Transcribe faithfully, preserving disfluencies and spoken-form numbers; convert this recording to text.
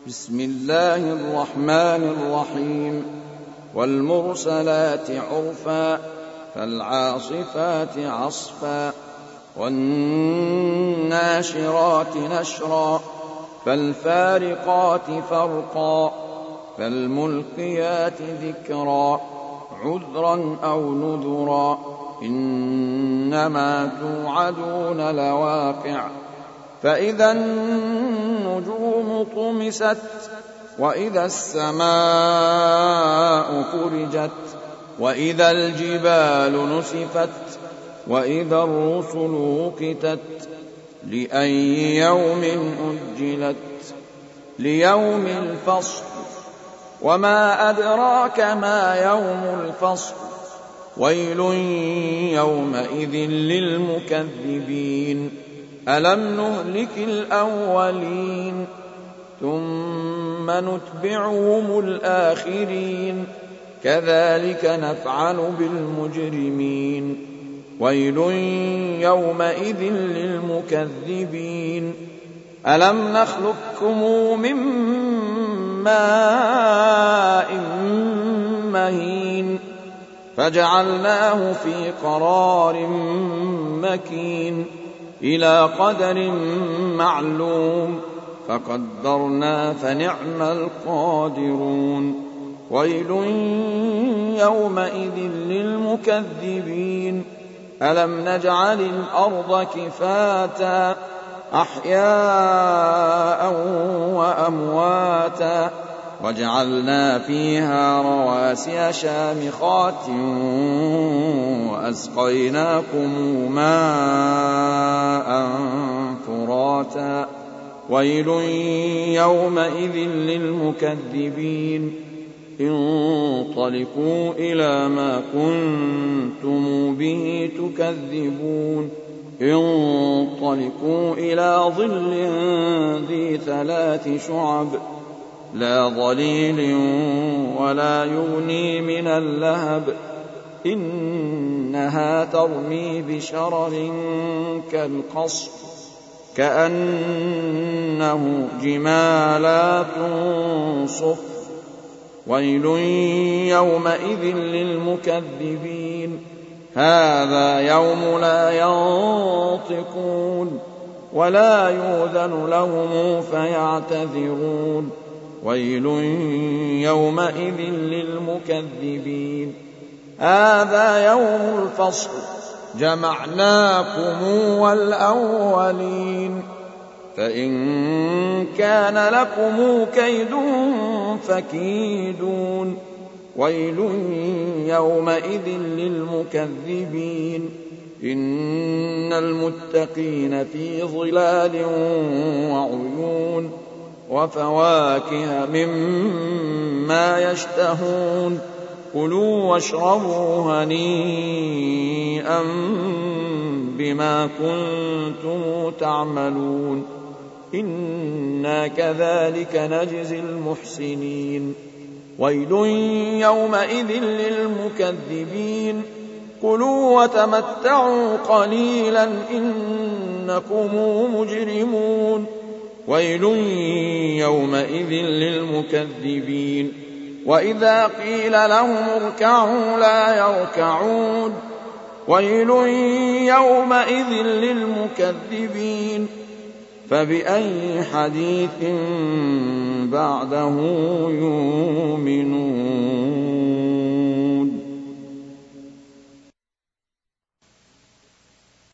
بسم الله الرحمن الرحيم والمرسلات عرفا فالعاصفات عصفا والناشرات نشرا فالفارقات فرقا فالملقيات ذكرا عذرا أو نذرا إنما توعدون لواقع فإذا النجوم طمست وإذا السماء فرجت وإذا الجبال نسفت وإذا الرسل وقتت لأي يوم أجلت ليوم الفصل وما أدراك ما يوم الفصل ويل يومئذ للمكذبين ألم نهلك الأولين ثم نتبعهم الآخرين كذلك نفعل بالمجرمين ويل يومئذ للمكذبين ألم نخلقكم من ماء مهين فجعلناه في قرار مكين إلى قدر معلوم فقدرنا فنعم القادرون ويل يومئذ للمكذبين ألم نجعل الأرض كفاتا أحياء وأمواتا وجعلنا فيها رواسي شامخات وأسقيناكم ماء فراتا ويل يومئذ للمكذبين انطلقوا إلى ما كنتم به تكذبون انطلقوا إلى ظل ذي ثلاث شعب لا ظليل ولا يغني من اللهب إنها ترمي بشرر كالقصر كأنه جمالات صفر ويل يومئذ للمكذبين هذا يوم لا ينطقون ولا يؤذن لهم فيعتذرون ويل يومئذ للمكذبين هذا يوم الفصل جمعناكم والأولين فإن كان لكم كيد فكيدون ويل يومئذ للمكذبين إن المتقين في ظلال وعيون وفواكه مما يشتهون كلوا واشربوا هنيئا بما كنتم تعملون إنا كذلك نجزي المحسنين ويل يومئذ للمكذبين كلوا وتمتعوا قليلا إنكم مجرمون ويل يومئذ للمكذبين وإذا قيل لهم اركعوا لا يركعون ويل يومئذ للمكذبين فبأي حديث بعده يؤمنون